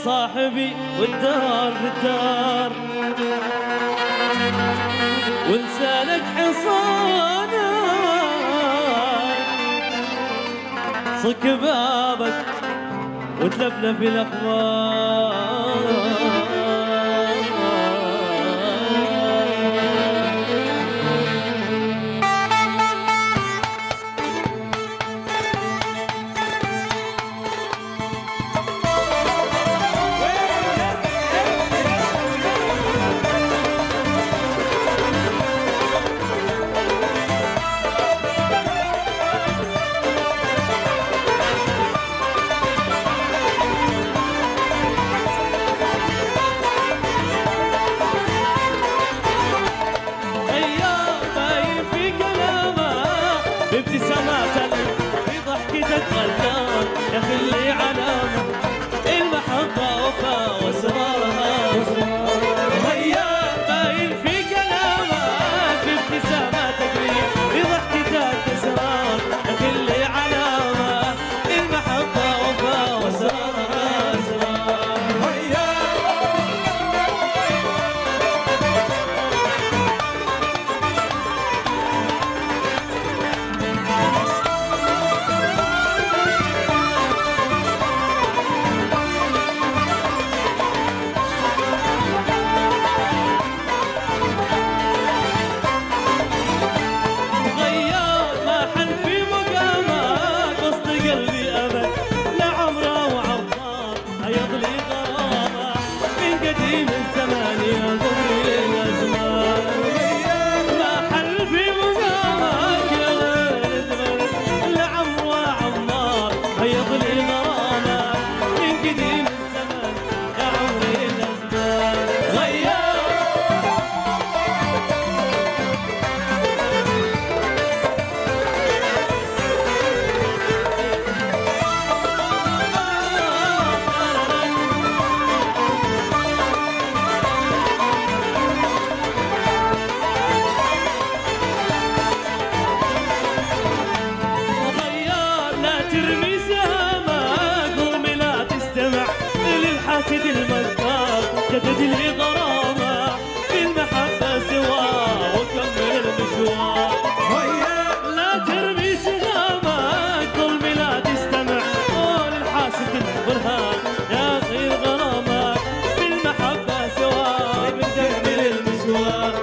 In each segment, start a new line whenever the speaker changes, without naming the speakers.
صاحبي والدار في الدار، ولسانك حصانك صك بابك وتلفلف الاخبار. بابتساماتك بضحكتك غلان يا اخي اللي علامة المحبة وفاء واسرارها. هيا باين في كلامك بابتساماتك بضحكتك اسرار يا اخي اللي علامة المحبة وفاء واسرارها اسرار. هيا قديم الزمان يا ضمي الازمان، ما حل في مقامك يا ولد بلد العمر وعمار هيض لي غرامك من قديم الزمان يا عمري الازمان. غيار ترمي سهامك قومي لا تستمع للحاسد المكار جدد لي غرامة في المحبة سوا وكمل المشوار. لا ترمي سهامك قومي لا تستمع للحاسد البرهان يا غير غرامك في المحبة سوا وكمل المشوار.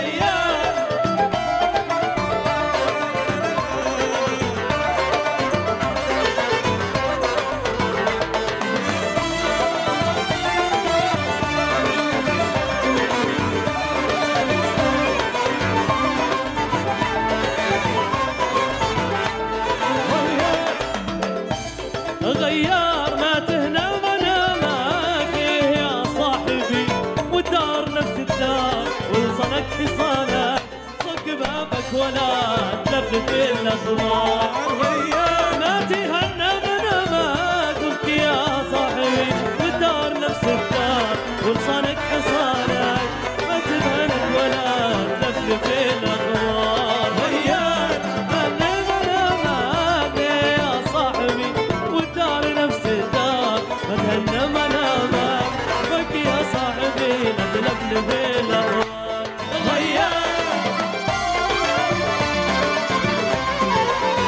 غيار ما تهنى منامك يا صاحبي والدار نفس الدار ولصنك حصانك صك بابك ولا تلفلف الاخبار. ما تهنى منامك وابكي يا صاحبي والدار نفس الدار ولصنك حصانك ما تهنك ولا تلفلف الاخبار. غيار متهنى منامك بكي يا صاحبي لا تلفلف الاخبار. غيار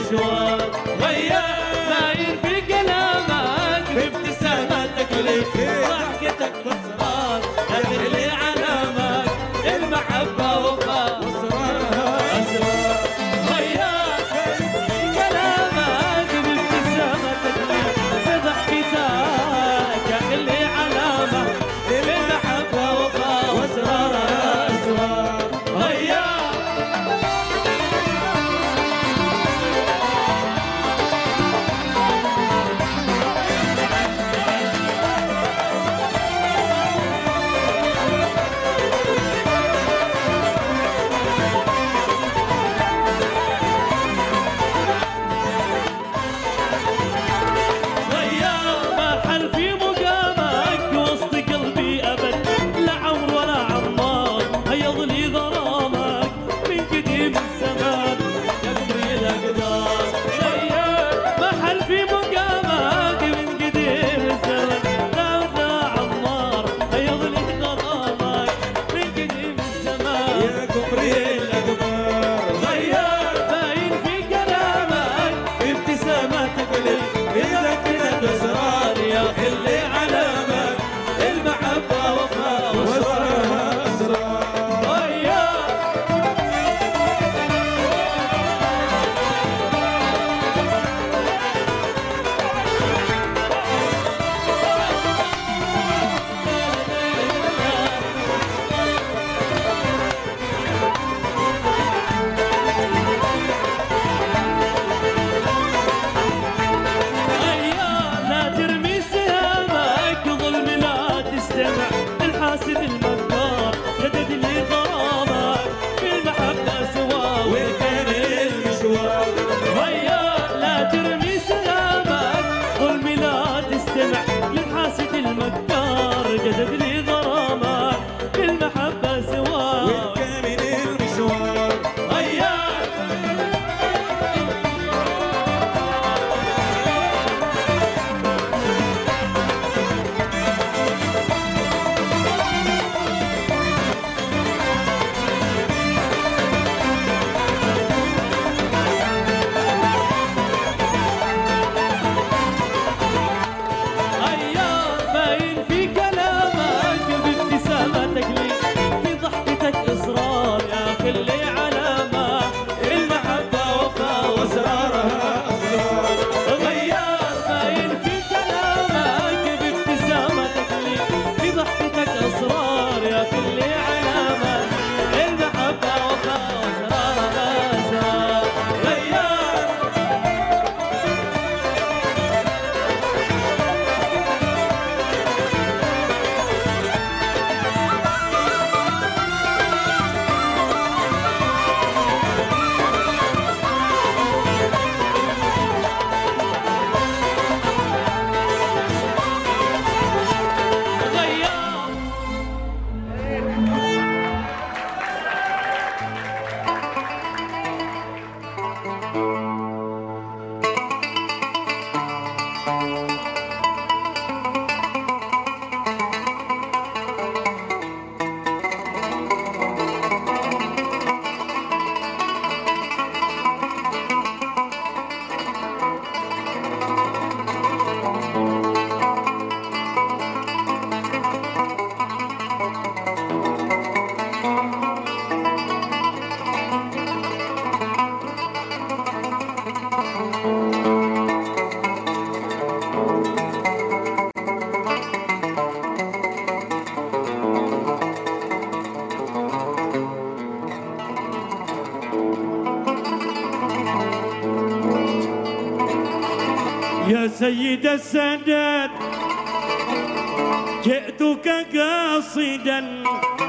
المشوار غير باين في كلامك بابتسامتك لي ضحكتك باسرار تغلي علامك المحبه وفاء واسرارها اسرار غير كلامك بابتسامتك لي بضحكتك تغلي علامك المحبه وفاء واسرارها اسرار غير جدد لي غرامك بالمحبة سوا
ونكمل المشوار
غير
يا سيد السادات جئتك قاصدا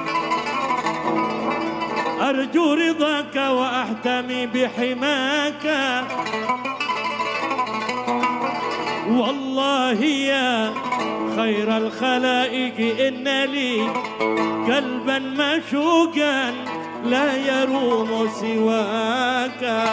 أرجو رضاك وأحتمي بحماك والله يا خير الخلائق إن لي قلبا مشوقا لا يروم سواك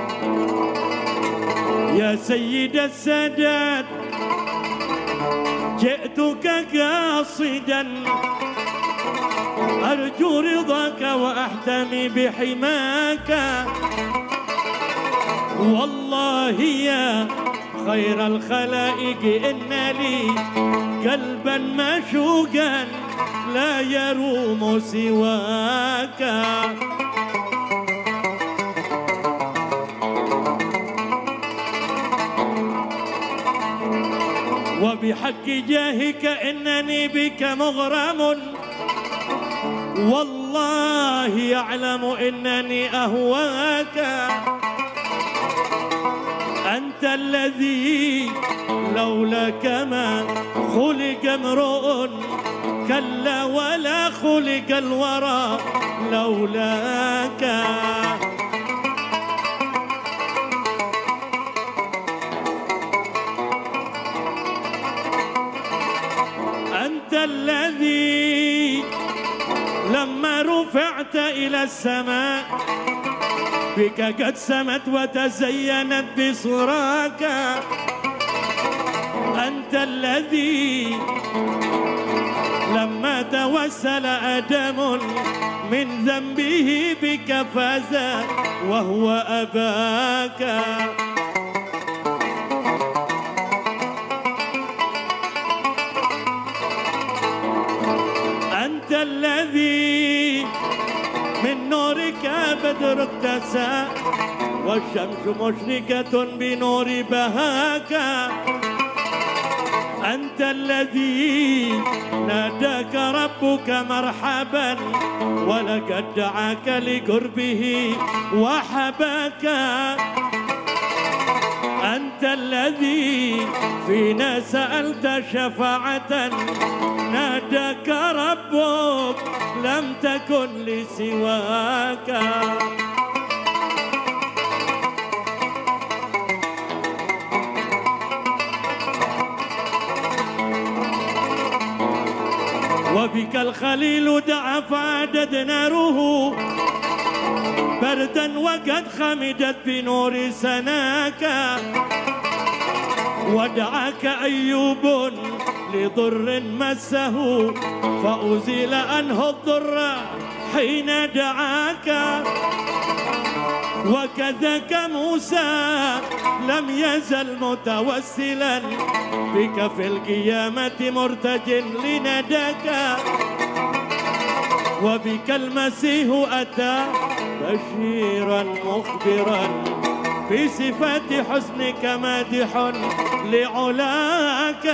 يا سيد السادات جئتك قاصدا أرجو رضاك وأحتمي بحماك، والله يا خير الخلائق إن لي قلبا مشوقا لا يروم سواك. وبحق جاهك إنني بك مغرم، والله يعلم إنني أهواك. أنت الذي لولاك ما خلق امرؤ، كلا ولا خلق الورى لولاك. أنت الذي لما رفعت إلى السماء بك قد سمت وتزينت بصراك. أنت الذي لما توسل آدم من ذنبه بك فاز وهو أباك. أنت الذي من نورك بدر اقتسى والشمس مشرقة بنور بهاك. أنت الذي ناداك ربك مرحبا ولقد دعاك لقربه وحباك. أنت الذي فينا سألت شفاعة ناداك ربك لم تكن لسواك. وبك الخليل دعا فعدد ناره بردا وقد خمدت بنور سناك. ودعاك أيوب لضر مسه فأزيل عنه الضر حين دعاك. وكذاك موسى لم يزل متوسلا بك في القيامة مرتج لنداك. وبك المسيح أتى بشيرا مخبرا بصفات حسنك مادح لعلاك.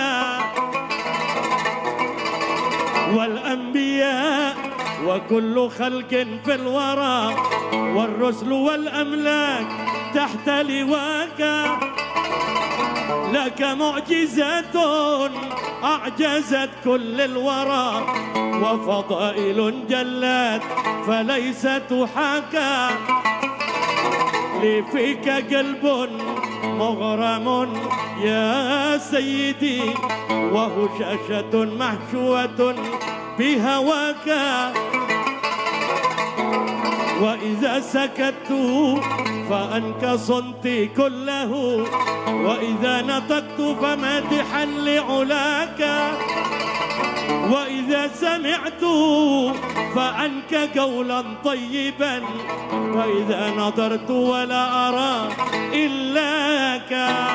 والأنبياء وكل خلق في الورى والرسل والأملاك تحت لواك. لك معجزات أعجزت كل الورى وفضائل جلت فليس تحاكى. لي فيك قلب مغرم يا سيدي وهشاشة محشوة بهواك. وإذا سكت فأنك صمتي كله وإذا نطقت فمادحا لعلاك. وإذا سمعت فأنك قولا طيبا وإذا نظرت ولا أرى إلاك.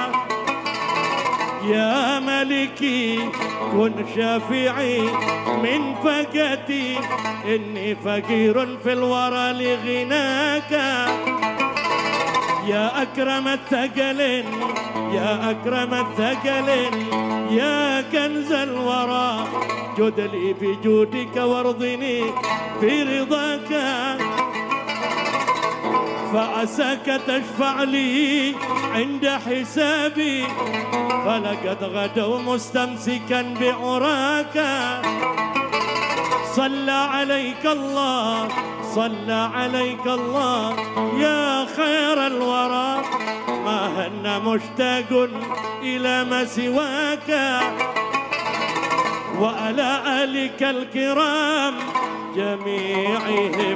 يا ملكي كن شافعي من فقتي إني فقير في الورى لغناك. يا أكرم الثقلين يا أكرم الثقلين يا كنز الورى جد لي بجودك وارضني برضاك. فعساك تشفع لي عند حسابي فلقد غدوا مستمسكا بعراك. صلى عليك الله صلى عليك الله يا خير الورى ما هن مشتاق إلى ما سواك. وعلى آلك الكرام جميعهم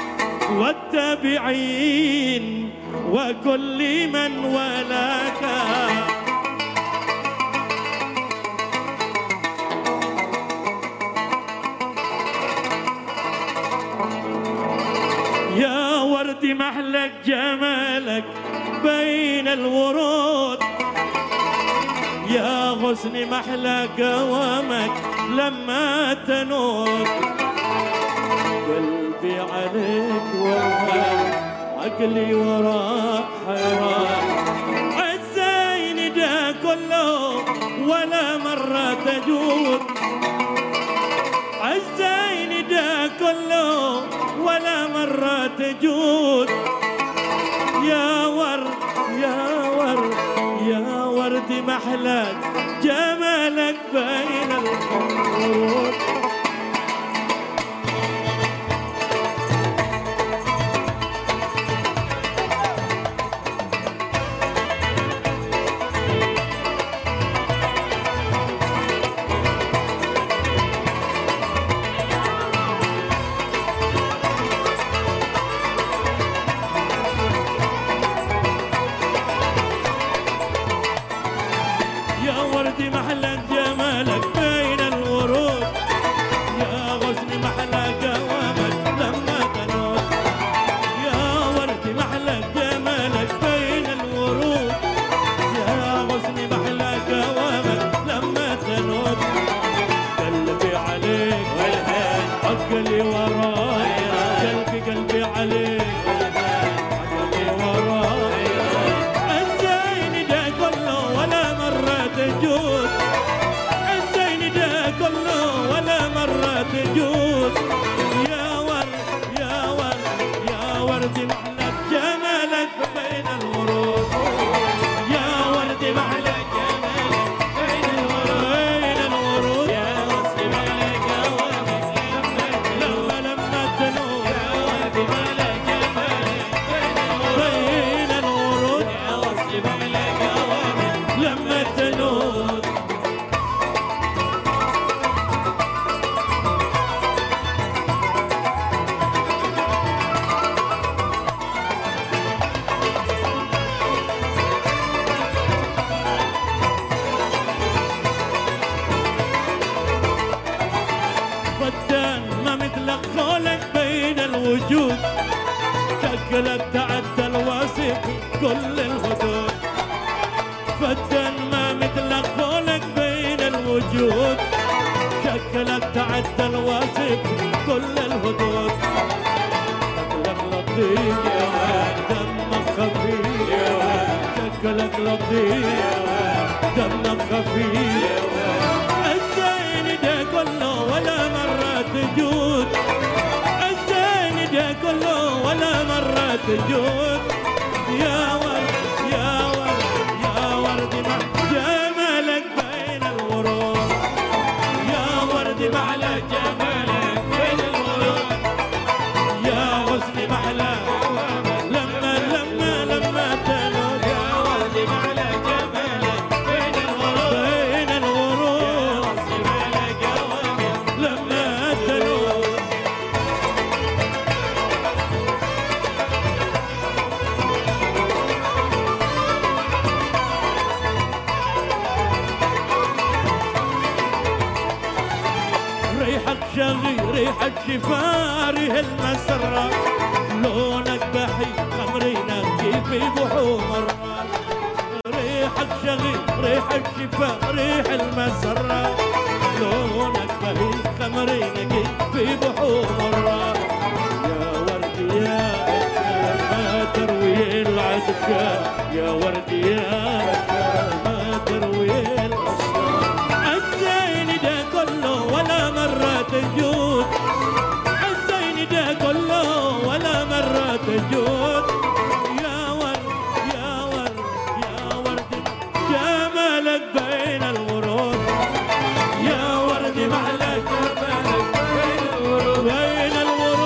والتابعين وكل من ولاك. وردي محلك جمالك بين الورود، يا غصن محلى قوامك لما تنور. قلبي عليك وراك، عقلي وراك حيران، الزين ده كله ولا مرة تجود، الزين ده كله ولا مرة تجود. يا ورد يا ورد يا ورد محلاك جمالك بين الورود. وردي محلك جمالك بين الورود، يا غصن محلى قوامك لما تنور. يا وردي محلك جمالك بين الورود، يا غصن محلى قوامك لما تنور. قلبي عليك عقلي وراك، قلبي عليك عقلي وراك، الزين ده كله ولا مرة تجود، الزين ده كله ولا مرة تجود. يا ورد يا ورد يا ورد محلك جمالك بين الورود، يا ورد محلك جمالك بين الورود، يا غصن محلك قوامك لما تنور. يا ورد محلك جمالك بين الورود، يا غصن محلك قوامك لما تنور. فتان ما مثلك خولك بين الوجود، شكلك تعدى الوصف كل الحدود. فتان ما مثلك خولك بين الوجود، شكلك تعدى الوصف كل الحدود. شكلك لطيف دمك خفيف، شكلك لطيف دمك خفيف، الزين ده كله ولا مرة تجود، الزين ده كله ولا مرة تجود. يا ورد يا ورد يا ورد جمالك بين الورود، يا ورد محلك جمالك بين الورود، يا غصن محلك لما تنور. يا ورد محلك جمالك بين الورود، يا غصن محلك لما تنور. ريحك شغي ريحك شفاره المسرة، لونك بحي خمري نقي في بحور. ريحك شغي ريحك شفا ريح المسرة، لونك بحي خمري نقي في بحور. يا وردي يا ما تروي العسكر، يا وردي يا ما تروي العسكر، الزين ده كله ولا مرة تجود، الزين ده كله ولا مرة تجود. يا ورد يا ورد يا ورد جمالك بين الورود، يا ورد محلك جمالك بين الورود، بين الورود.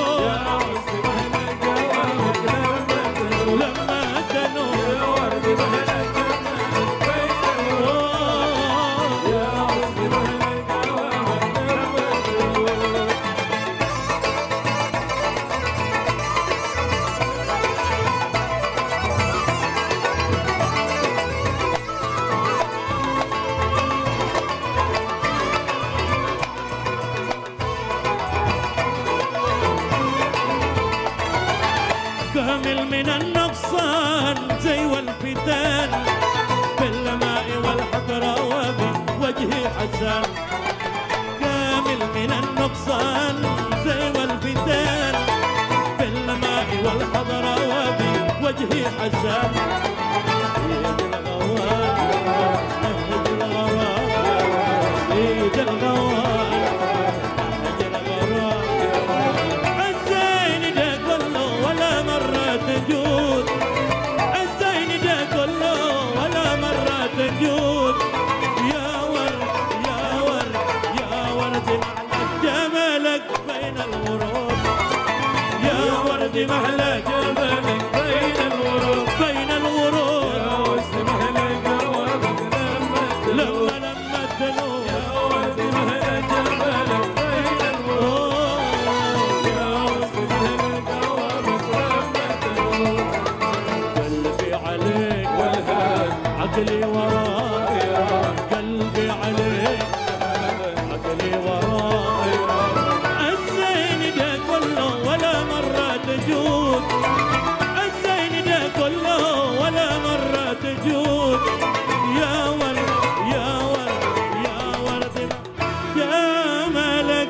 كامل من النقصان زي والفتان بالماء والحضرة وبوجهي حسان كامل من النقصان زي والفتان بالماء والحضرة وبوجهي حسان سيد الغوال نهج الغرام سيد الغوال نهج الغرام الزين ده كله ولا مرة تجود الزين ده كله ولا مرة تجود يا ورد يا ورد يا ورد محلك جمالك بين الورود يا ورد محلك جمالك بين الورود بين الورود يا ورد محلك جمالك لما تنور يا ورد محلك جمالك بين الورود يا ورد محلك جمالك لما تنور قلبي عليك والهان عقلي وراك قلبي عليك عقلي وراك الزين ده كله ولا مرة تجود الزين ده كله ولا مرة تجود يا ورد يا ورد يا ورد جمالك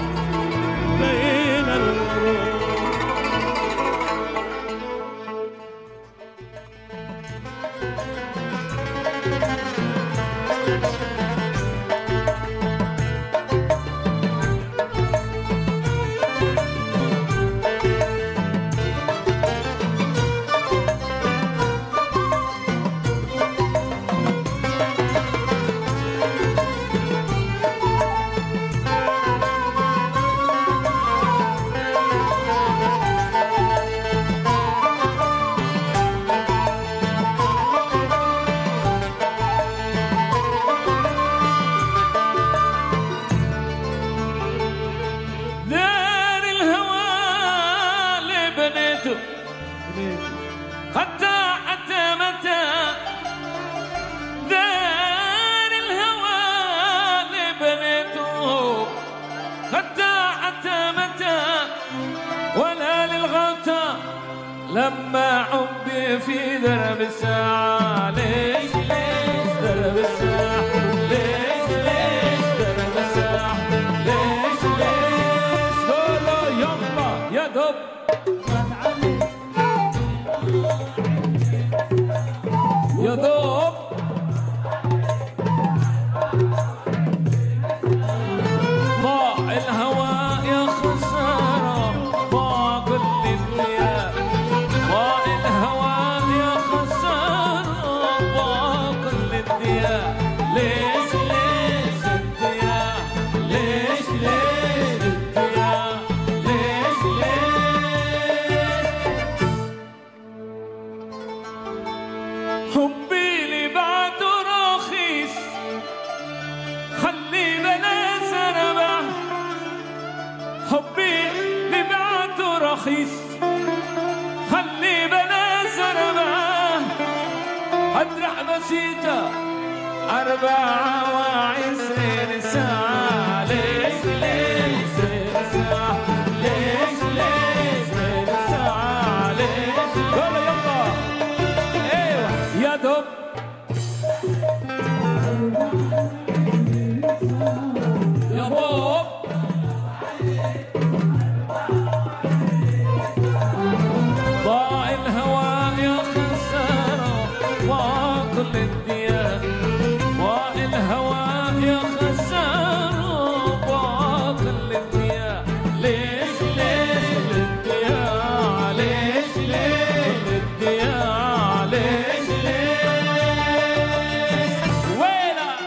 بين الورود
دار الهوى اللي بنيته حتى متى دار الهوى اللي بنيته حتى متى ولا للغوطة لما عبي في درب الساعة ليش درب الساعة ليش درب الساعة ليش قولوا يلا يا دب يا دوب ضاع الهوى يا خسارة ضاع كل الدنيا ضاع الهوى يا خسارة ضاع كل الدنيا ليش الدنيا ليش الدنيا ليش حبي لي بعده رخيص خلي بلا سربة حبي لي بعده رخيص خلي بلا سربة أدرع بسيطة 24 ساعة ليش ساعة ليش ساعة ليش يلا يلا ايوه يا دب يا بوب ضاع الهوى يا خسارة ضاع كل الديار ضاع الهوى يا خسارة ضاع كل الديار ليش الديار ليش الديار ليش ويلا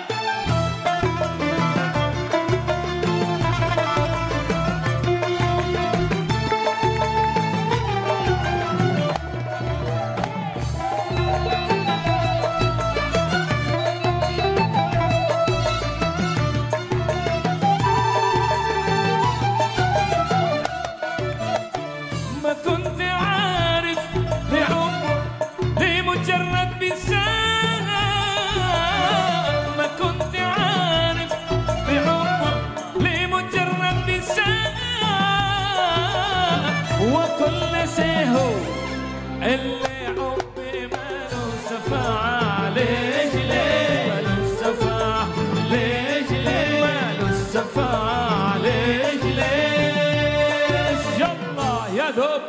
دوب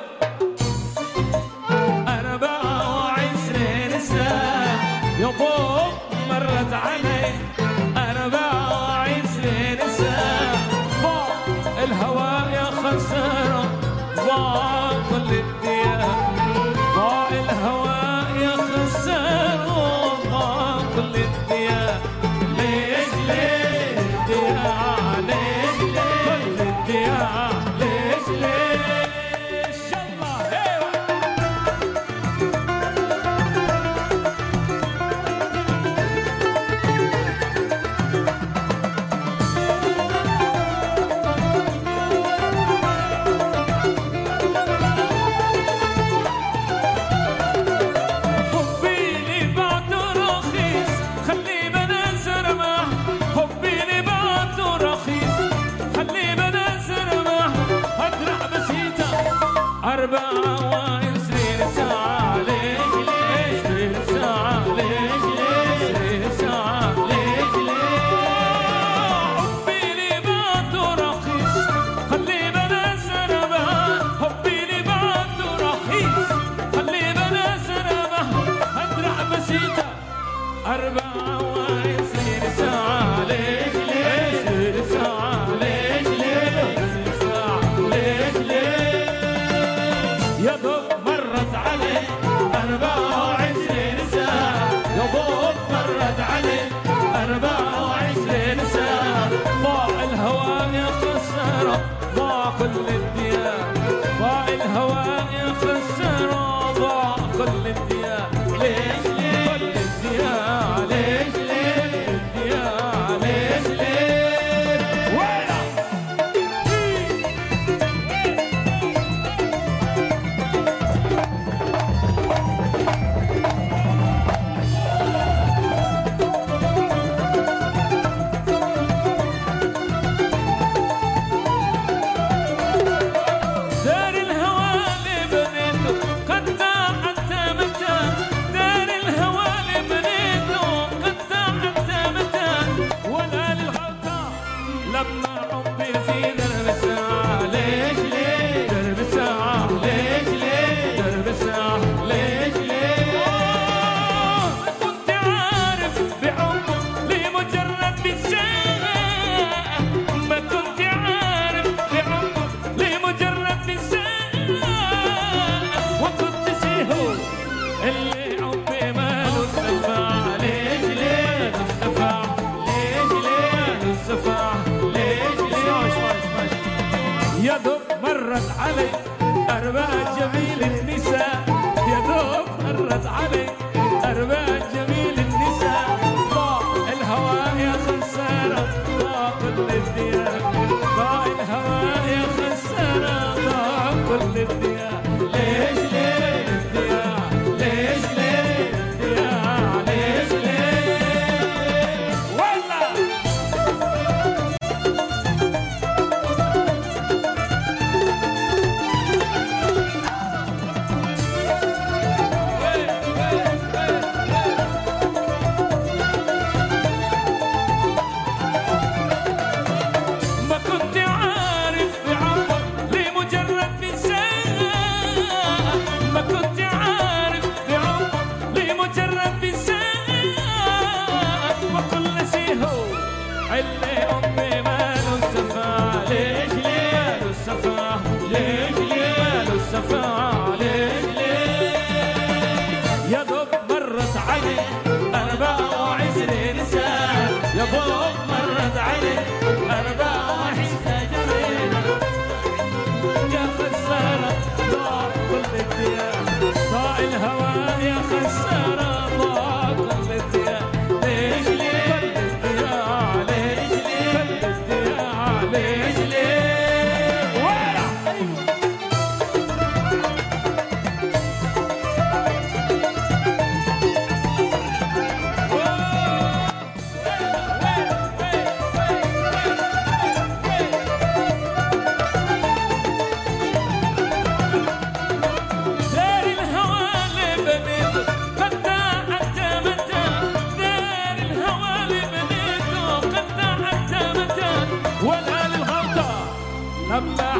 24 سنة يا دوب مرت علي 24 سنة ضاع الهوى يا خسارة ضاع كل الديار ضاع الهوى يا خسارة ضاع كل الديار ليش ليش الديار ليش ليش كل الديار ليش ليش يلا ايوه كل الديار ضاع الهوى يا خسارة ضاع كل الديار ليش ليش كل الديار ليش ليش الديار ليش ليش وينه يا دوب مرت علي 4 جميل النساء يا دوب مرت علي 4 جميل النساء ضاع الهوى يا خسارة ضاع كل الديار ضاع الهوى يا خسارة ضاع كل الديار ليش ليش الديار ليش ليش الديار ليش ليش والله يا دوب مرت علي 24 سنة يا دوب مرت علي 24 سنة يا خسارة ضاع كل الديار ضاع الهوى يا خسارة ضاع كل الديار ليش ليش كل الديار ليش ليش كل الديار ليش ليش ورا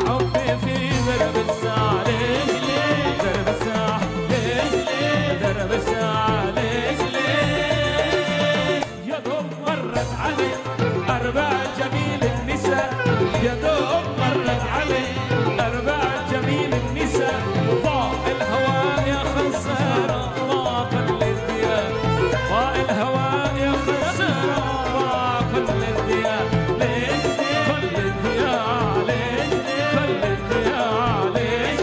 حبي في درب الساعة ليش ليه درب الساعة ليش ليه درب الساعة ليش ليه يا دوب مرت علي أربع جميل النساء يا دوب مرت علي أربع جميل النساء ضاع الهوى يا خسارة ما كل الديار ضاع الهوى يا خسارة ما كل الديار ليش ليه كل الديار ليش ليه كل الديار ليش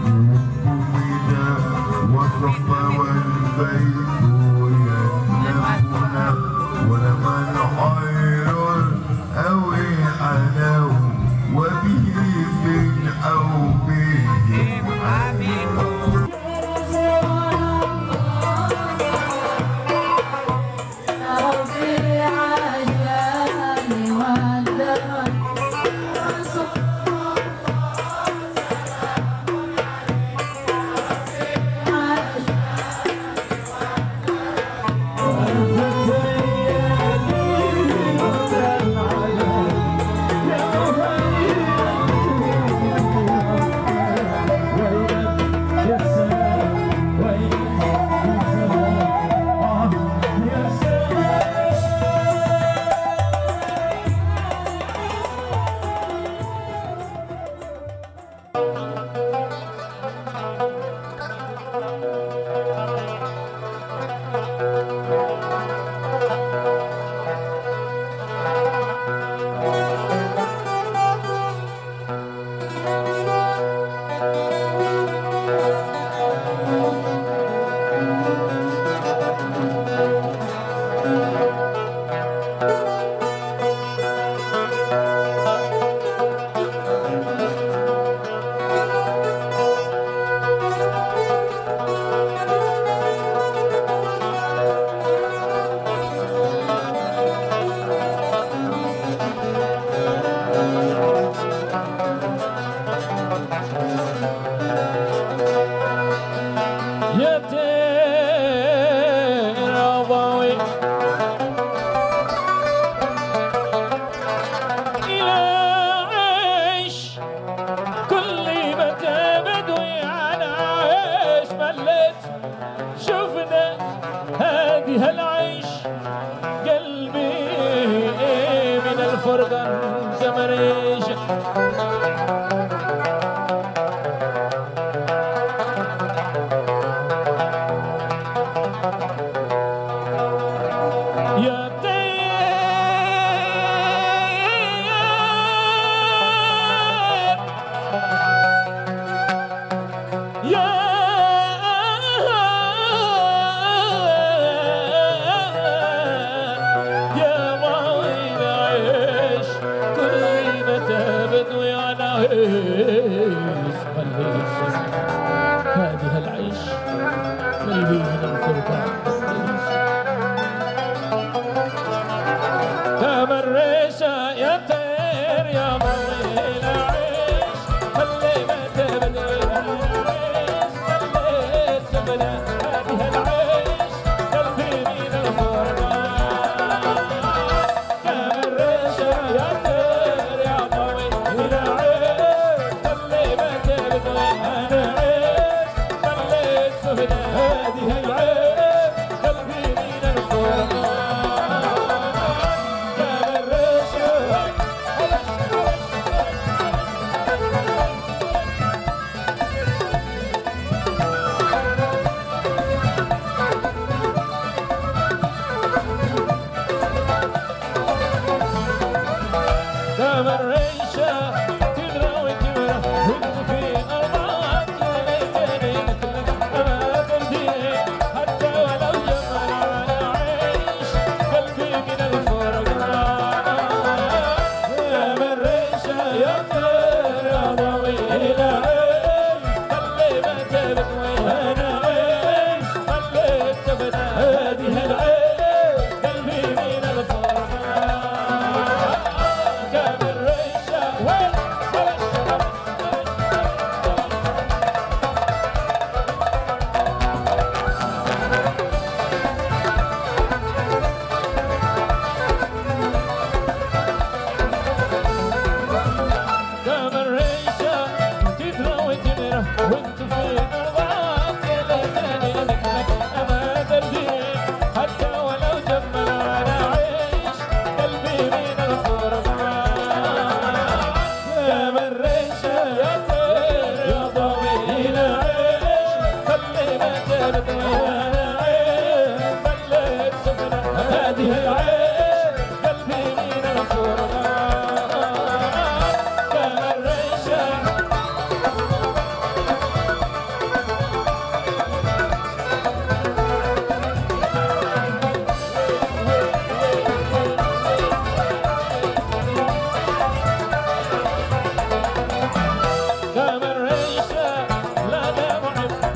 تدرى وتمرة في أرض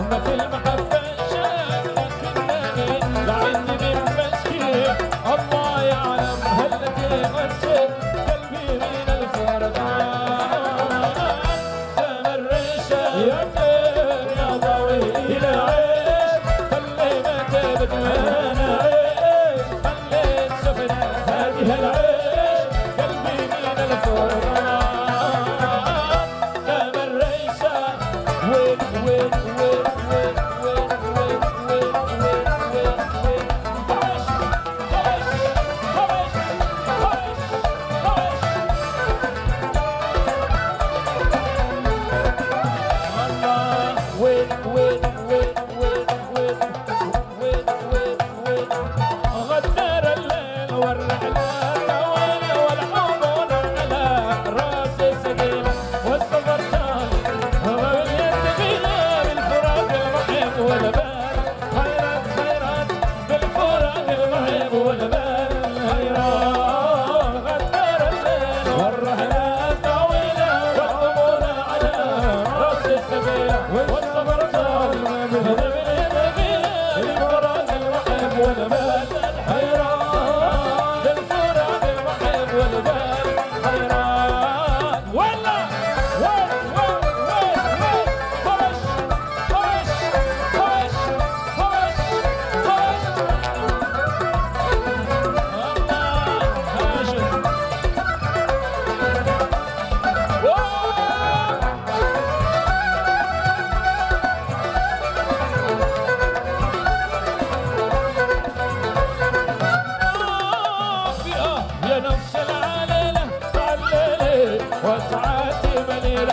رحمة المحبة شافت كناني لعندي من مسكين الله يعلم هلتي غشت قلبي من الفرقان تمرشة يا طير يا ضوي العيش خلي ما تبدأنا عيش خلي سفنة هذه العيش قلبي من الفرقان تمرشة وين وين وين وين وين وين وين وين وين خش خش خش خش خش الله وين وين وين وين وين وين وين وين غدر الليل والرحلة وين والحضن على راسي ثقيلة والسفر طال واليد ثقيلة بالفراق المحب والبال خيرات خيرات بالفراق المحب والبال خيرات غدر الليل والرحلة طويلة والحضن على راسي ثقيلة والسفر طال واليد ثقيلة بالفراق المحب والبال حيران بالفراق المحب والبال حيران ولا وين وين وين وين خش خش خش خش خش الله هاشم يا نفس العليلة تعللي وسعاتي مليلة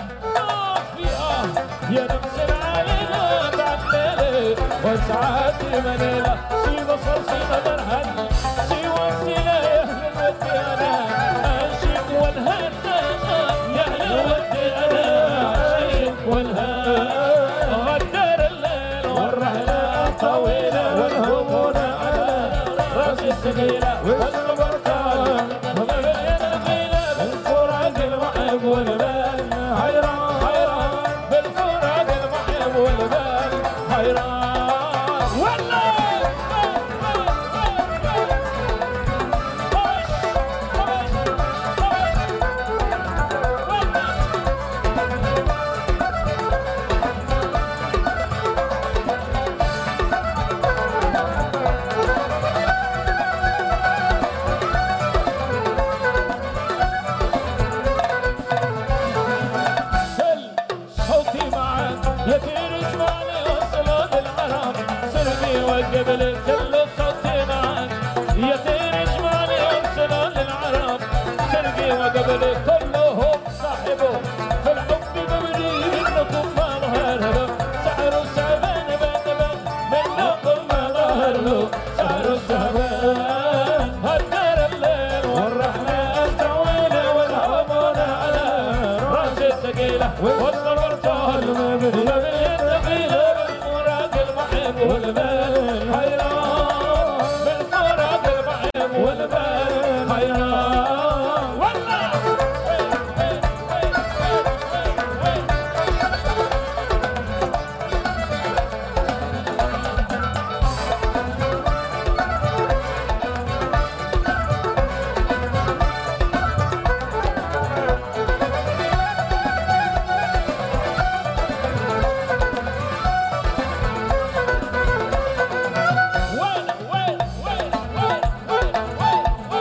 يا نفس العليلة تعللي وسعاتي مليلة سي بصر سي مرهن سي وسيلة يا أهل الودي أنا أشيق والهنا يا أهل الودي أنا أشيق والهنا غدر الليل والرحلة طويلة والهموم على راسي الثقيلة والصبر طال وباليد ثقيلة بالفراق المحب والبال حيران حيران بالفراق المحب والبال حيران ولا صوتي معاك يا تيرج مالي وصلوا للعرب سربي وقبل كل صوتي معاك يا تيرج مالي وصلوا للعرب سربي وقبل كلهم صاحبه في الحب مبني منكم ما ظهر له سحر الزمان بان منكم ما ظهر له سحر الزمان هدر الليل والرحمة طويلة والهمون على راسي الثقيلة والصبر طال وباليد ثقيلة بالفراق المحب والبال حيران بالفراق المحب والبال حيران والله وين وين وين وين وين وين وين وين وين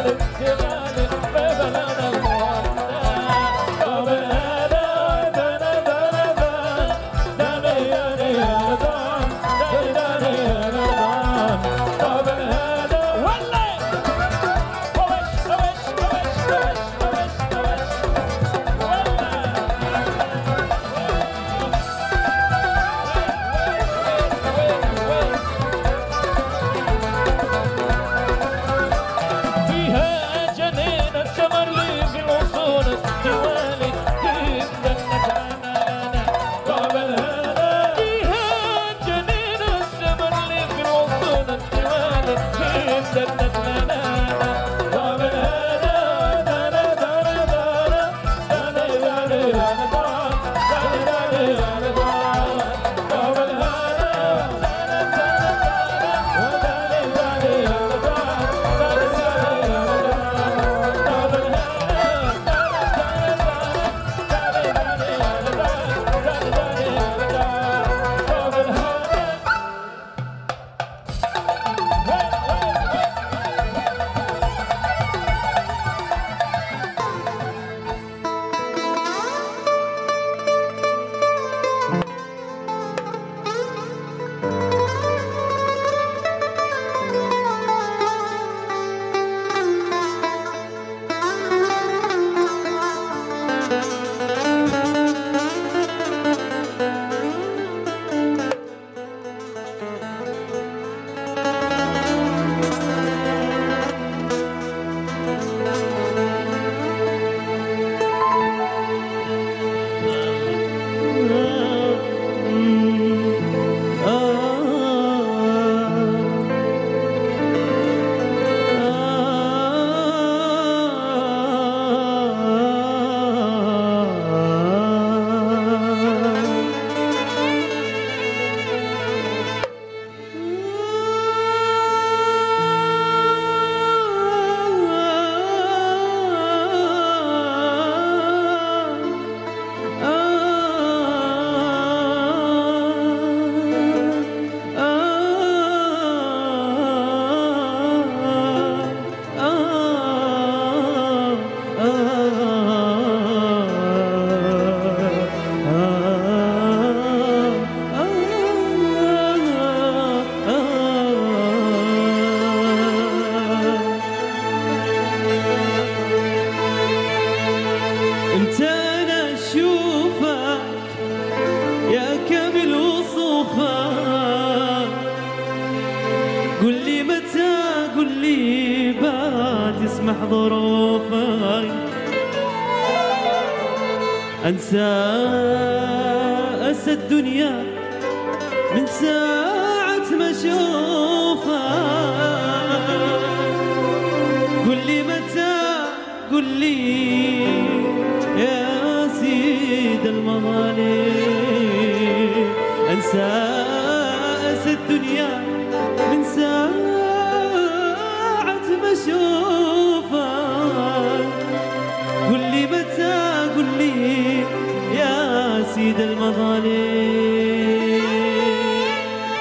أنسى الدنيا من ساعة ما أشوفها. قل لي متى، قل لي يا سيد المظالم. أنسى الدنيا من ساعة ما أشوفها. قل لي متى، قل لي يا سيد المظالم.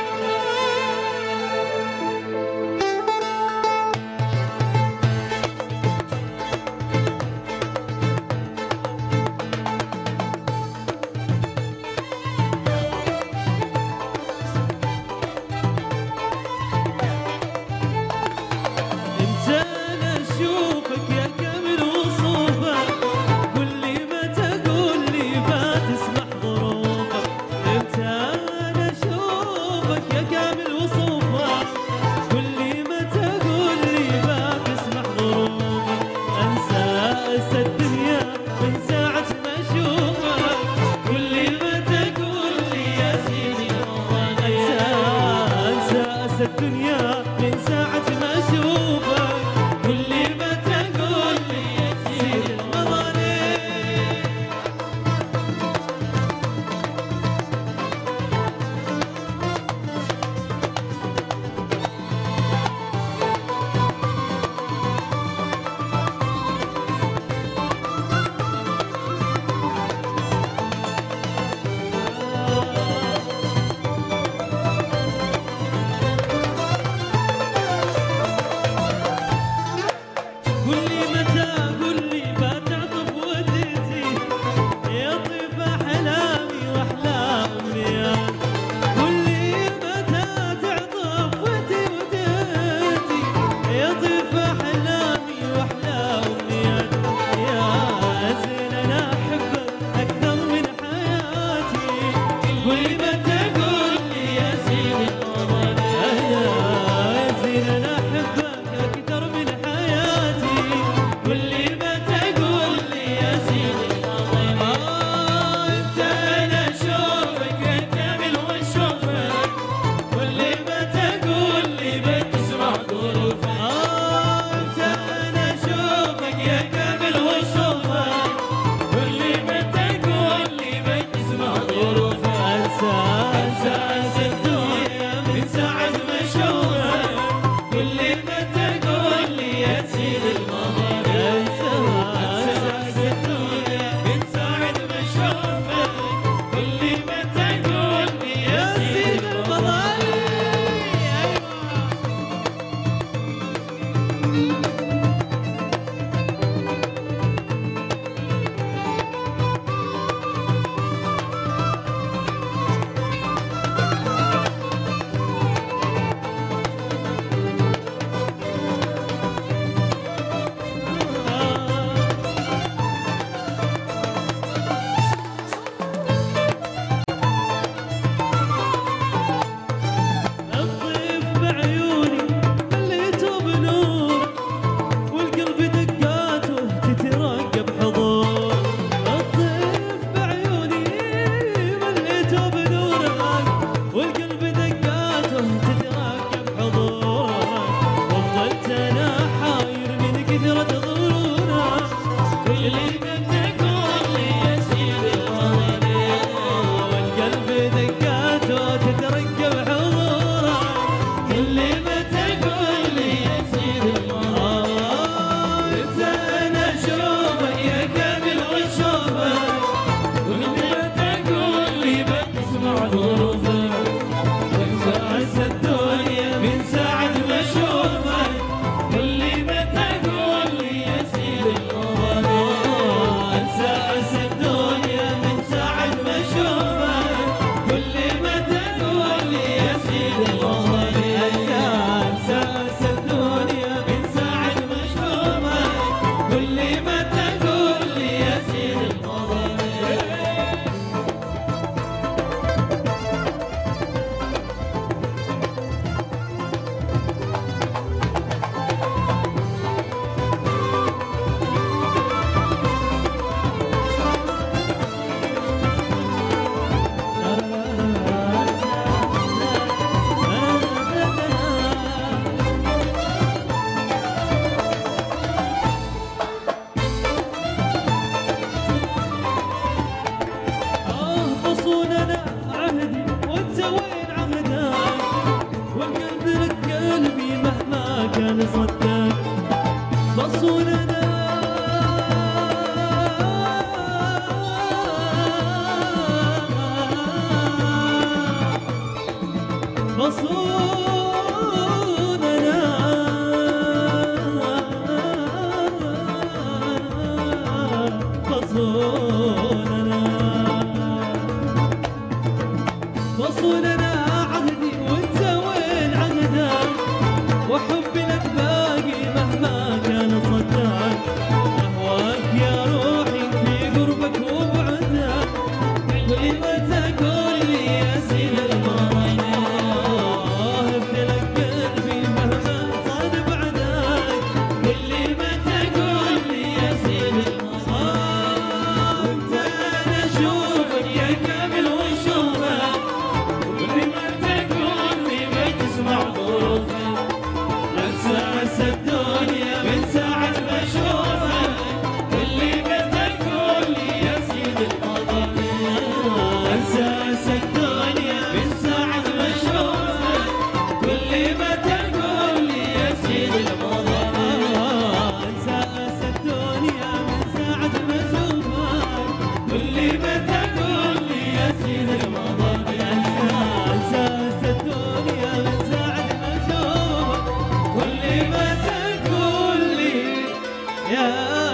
انسى الدنيا من ساعة ما اشوفك كل ما تقول لي يا سيد المظالم انسى الدنيا من ساعة ما اشوفك كل ما تقول لي يا سيد المظالم انسى الدنيا من ساعة ما اشوفك كل ما تقول لي يا سيد المظالم انسى الدنيا من ساعة ما اشوفك كل ما تقول لي يا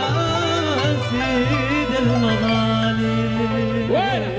سيد المظالم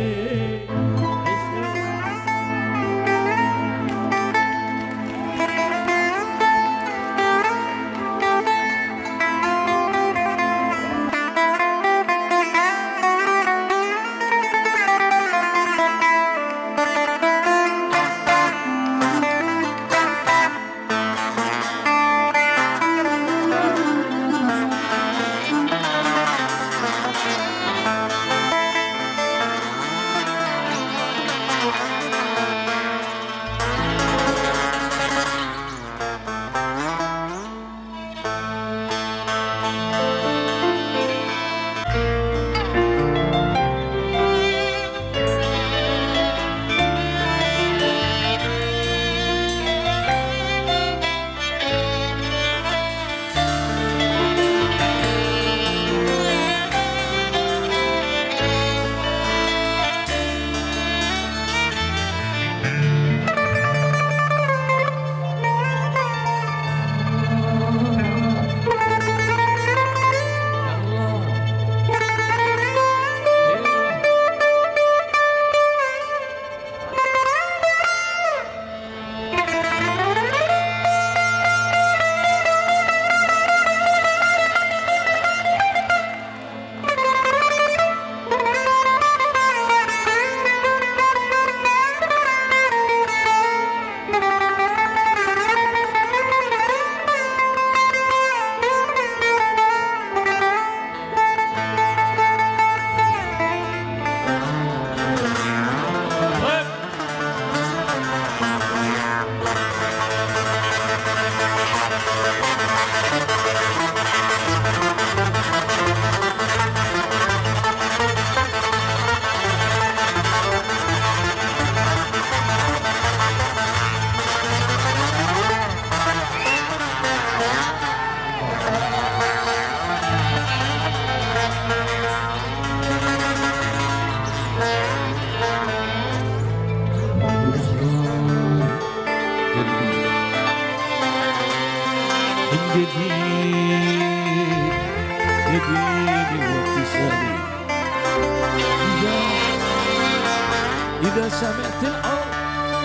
إذا سمعت الأرض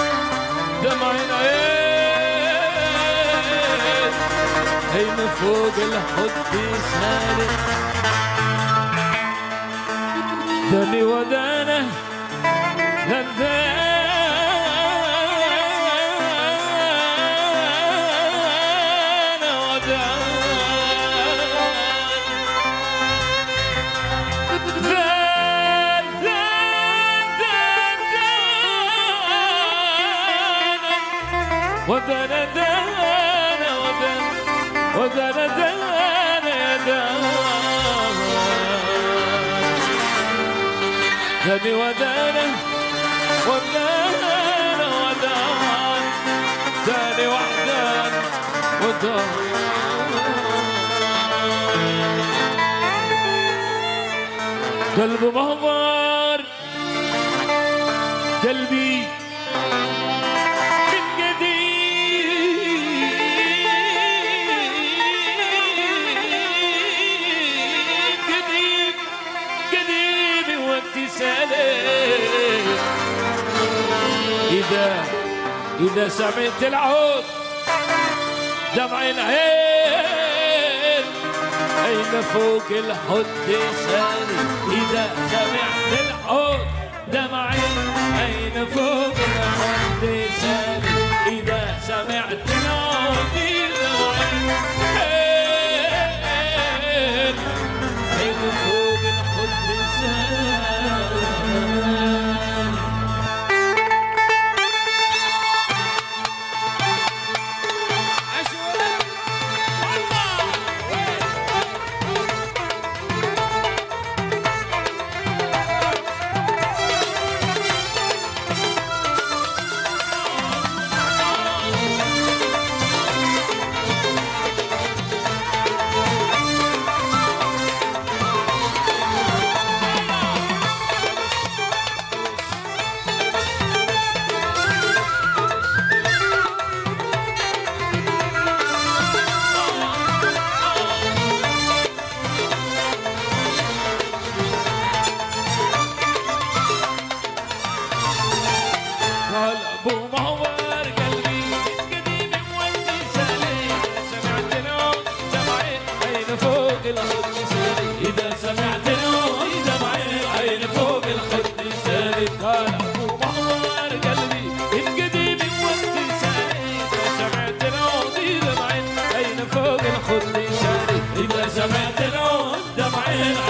دمع العين هين فوق الحب سالك دمي ودانه لندانه ودانه ودانا دانا ودانا دانا يا دانا دمي ودانا ودانا داني وحدان ودانا قلب مهضر قلبي إذا سمعت العود دمع العين أين فوق الحد سالي إذا سمعت العود دمع أين فوق الحد سالي إذا سمعت العود دمع أين فوق الحد سالي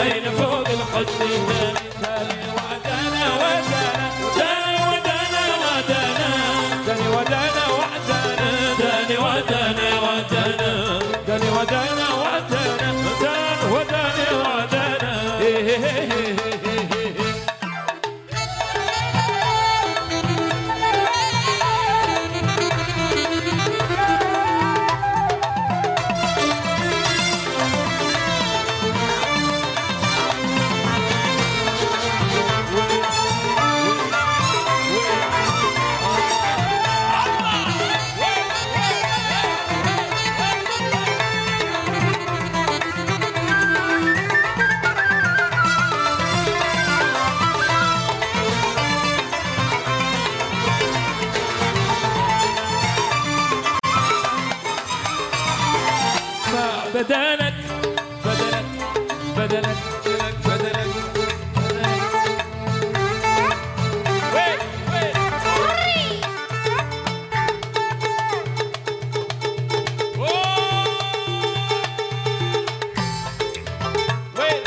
عين فوق الحد ثاني وعدنا ودنا ثاني ودنا ودنا ثاني ودنا وعدنا ثاني ودنا ودنا ثاني ودنا وعدنا ثاني ودنا وعدنا بدلك بدلك بدلك بدلك وين وين وين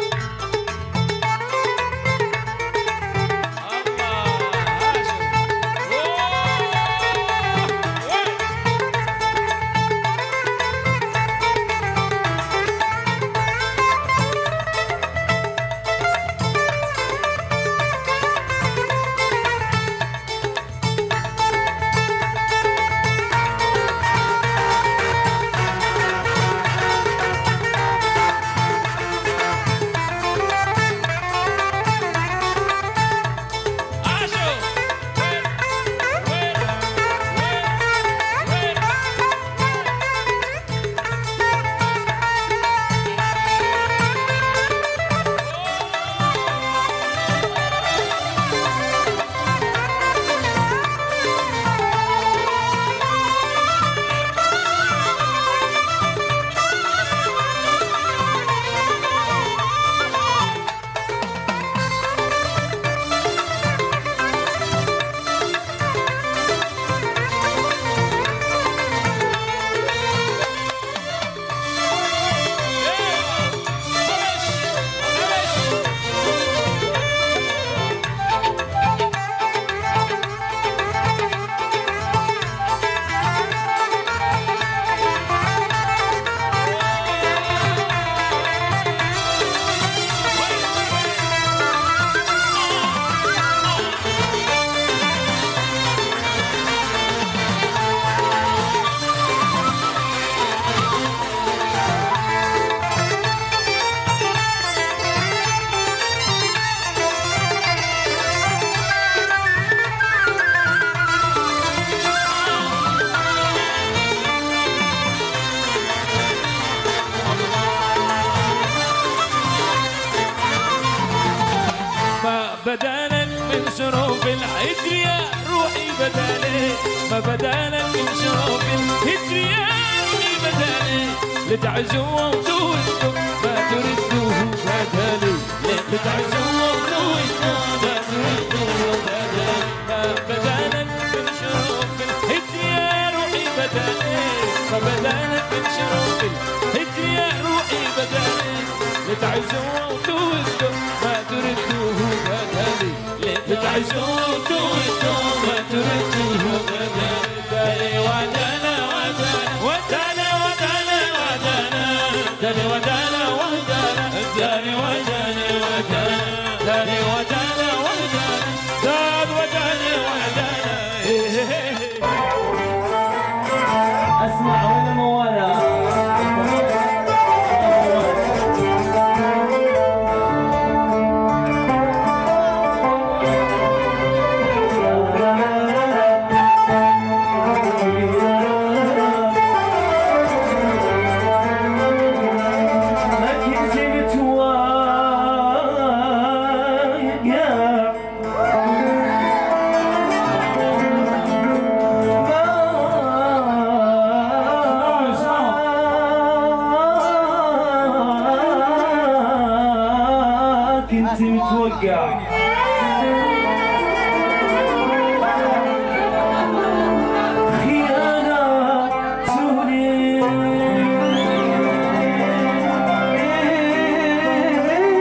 بدالك من شروف الهجر يا روحي بدالك ما بدالك من شروف الهجر يا روحي بدالك لتعزوا وتودوا ما تردوه بدالك لتعزوا وتودوا ما تردوه بدالك ما بدالك من شروف الهجر يا روحي بدالك ما بدالك من شروف الهجر يا روحي بدالك لتعزوا وتودوا ما تردوه بدالي لتعزوا وتودوا ما تردوه بدالي ودانا ودانا ودانا ودانا دالي ودانا ودانا دالي ودانا ودانا دالي ودانا ودانا دال ودانا ودانا
اسمع ولا موالاه كنت متوقع خيانة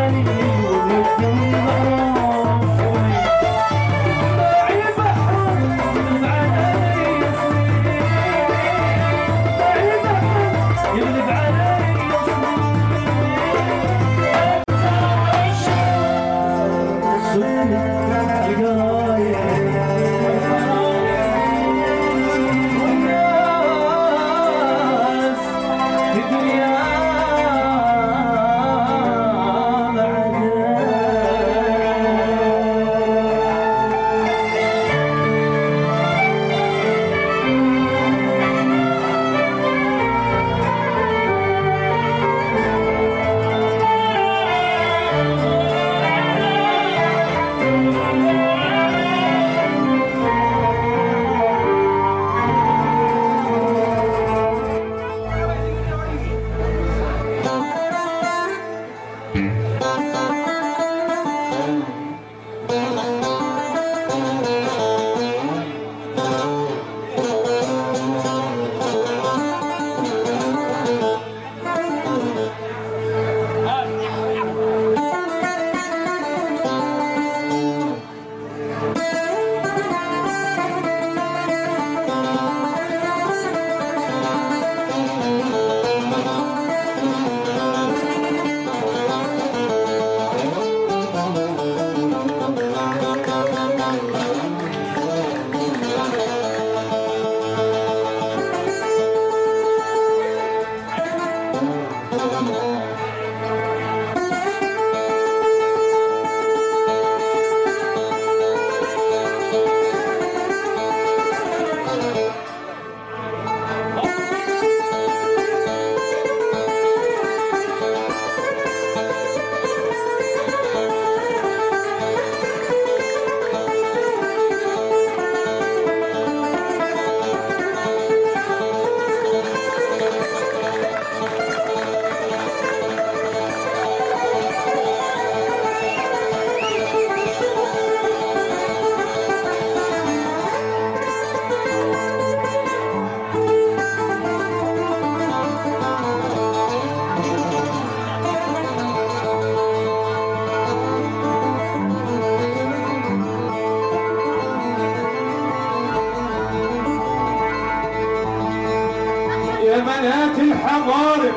بنات الحضارم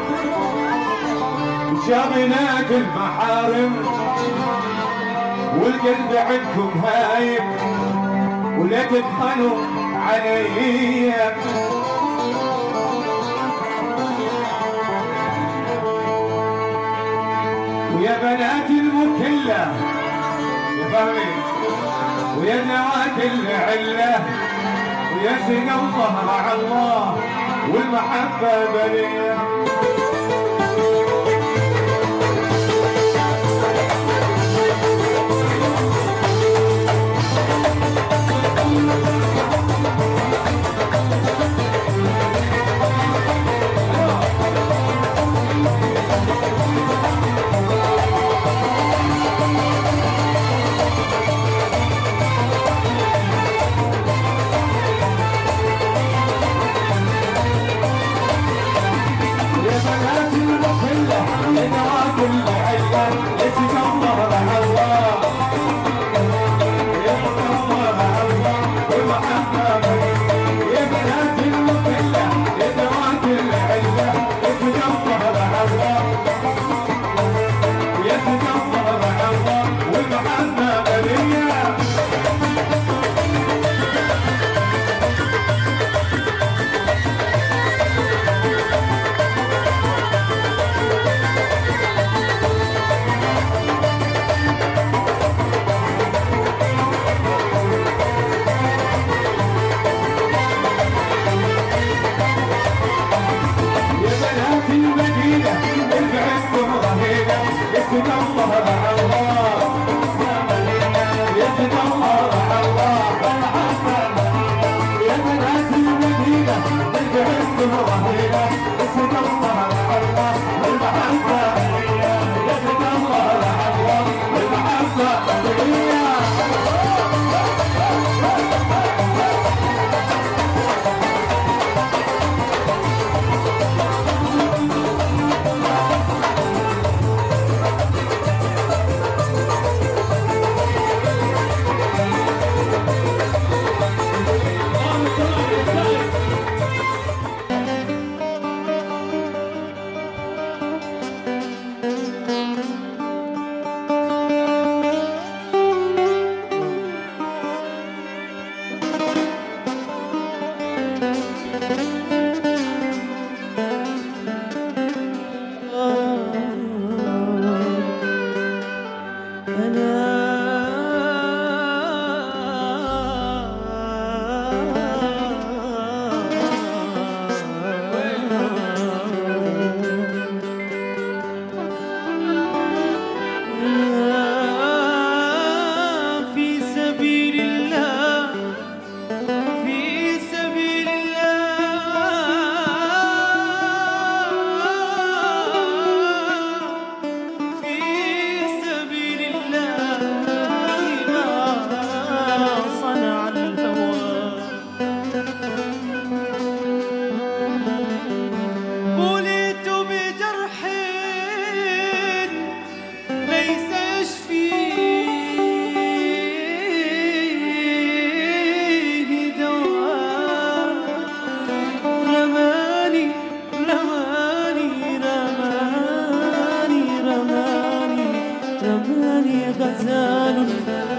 وشامنات المحارم والقلب عندكم هايم ولا تبخلوا علي. ويا بنات المكلة يا فهمي ويا نوات العلة ويا سنة الظهر على الله والمحبة بلية.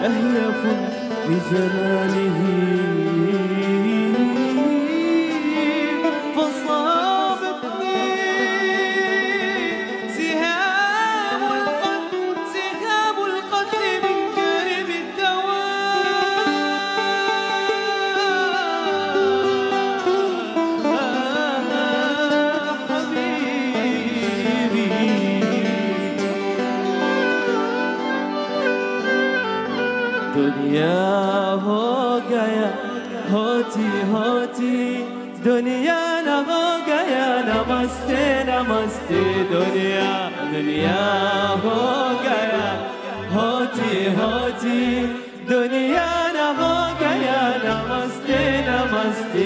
أهيف بجماله فصابتني سهام القتل من جانب دنيا हो गया होती होती दुनिया न हो गया नमस्ते नमस्ते दुनिया दुनिया हो गया होती होती दुनिया न हो गया नमस्ते नमस्ते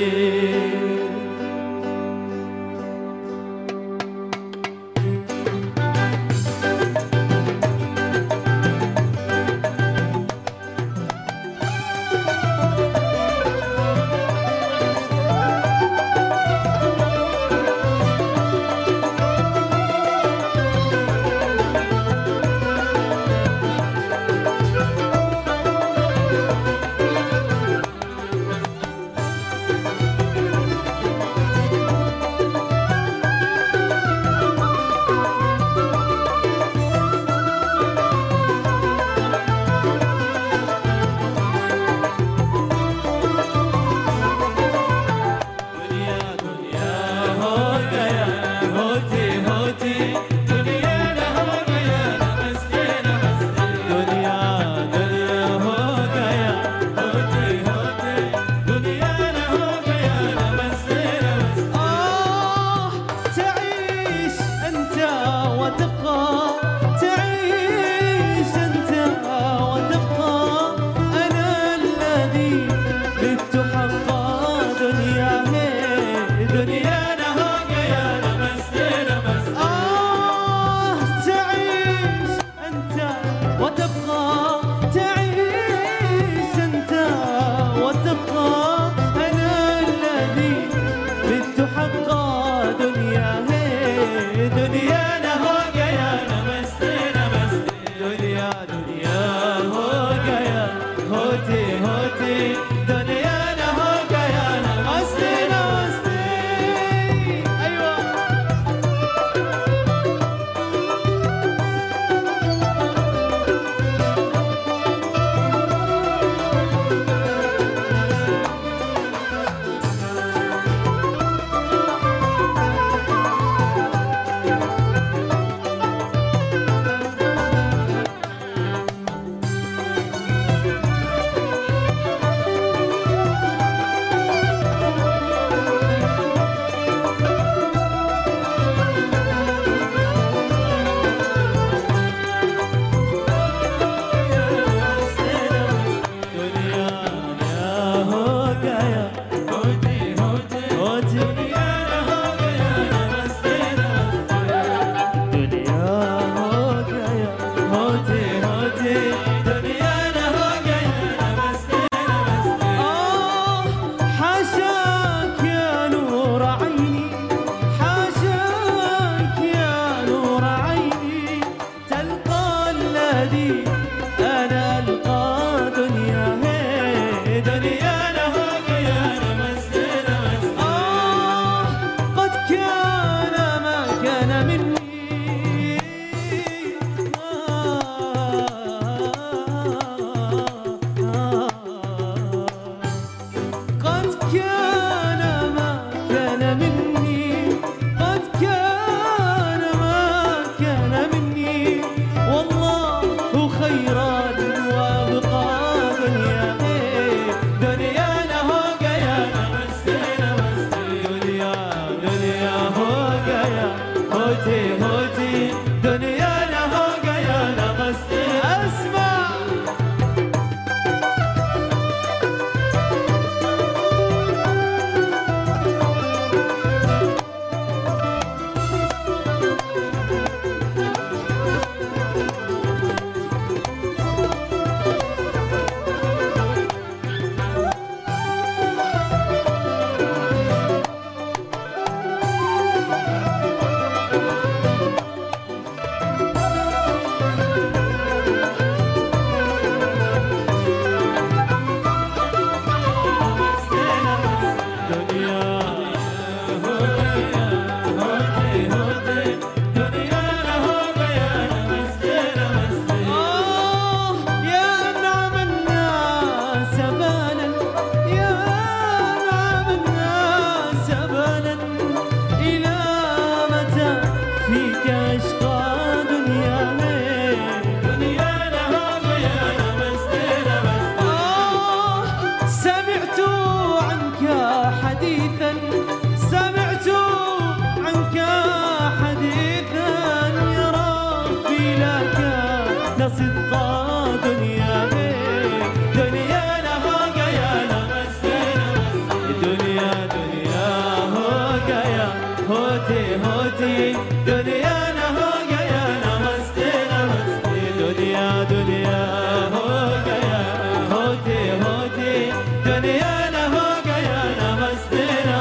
صدقا دنيا دنيا نهاقة يا نمستنا دنيا دنيا هوقة يا هوتي هوتي دنيا نهاقة يا نمستنا دنيا دنيا هوقة يا هوتي هوتي دنيا نهاقة يا نمستنا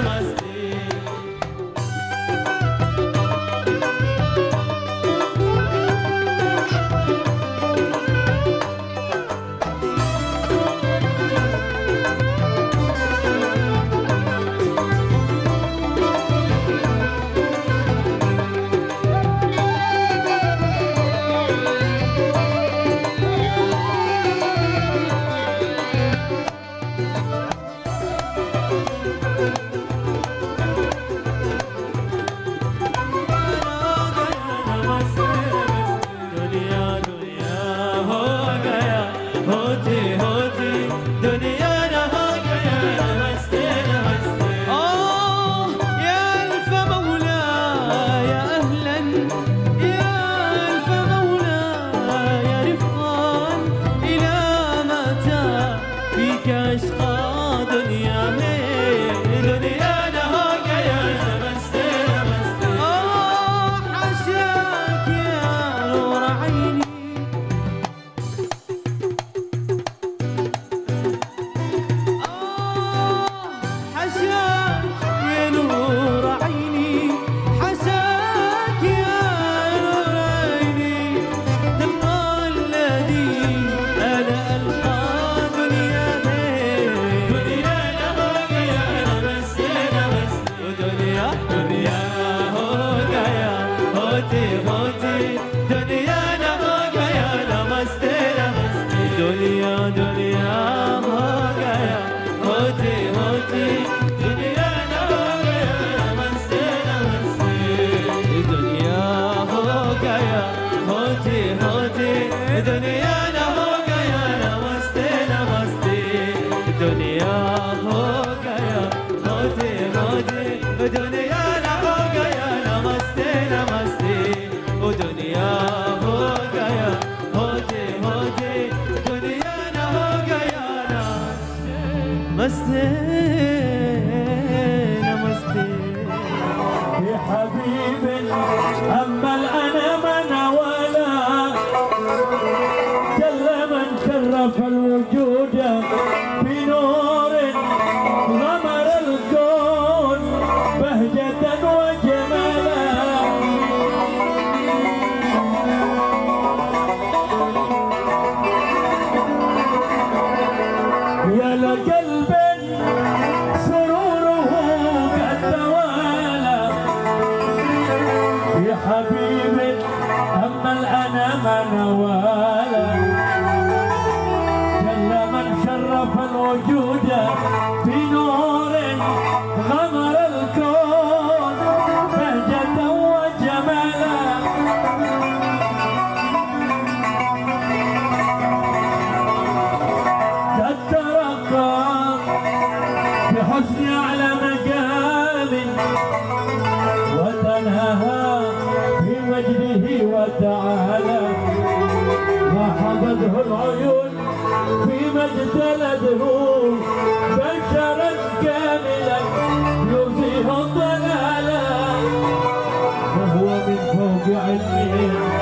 يا حبيبي أما الأنا من ولا جل من شرف الوجود بنور غمر الكون بهجة وجمالا يا لقلب سروره قد توالى يا حبيبي أما الأنا من ولا جل من شرف الوجود بنور غمر الكون بهجة وجمالا قد ترقى بحسن على مقام وتنهى في مجده وتعالى ما حضته العيون في مجد لده بشرا كاملا يوزيه الضلالا وهو من فوق علمه